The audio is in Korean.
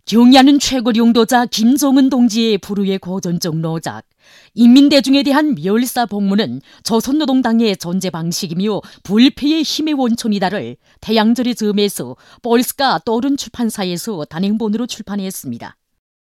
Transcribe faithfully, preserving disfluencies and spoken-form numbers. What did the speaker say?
경의하는 최고 용도자 김정은 동지의 불후의 고전적 노작 인민대중에 대한 멸사 복무는 조선노동당의 존재 방식이며 불패의 힘의 원천이다를 태양절의 즈음에서 볼스가 또른 출판사에서 단행본으로 출판했습니다.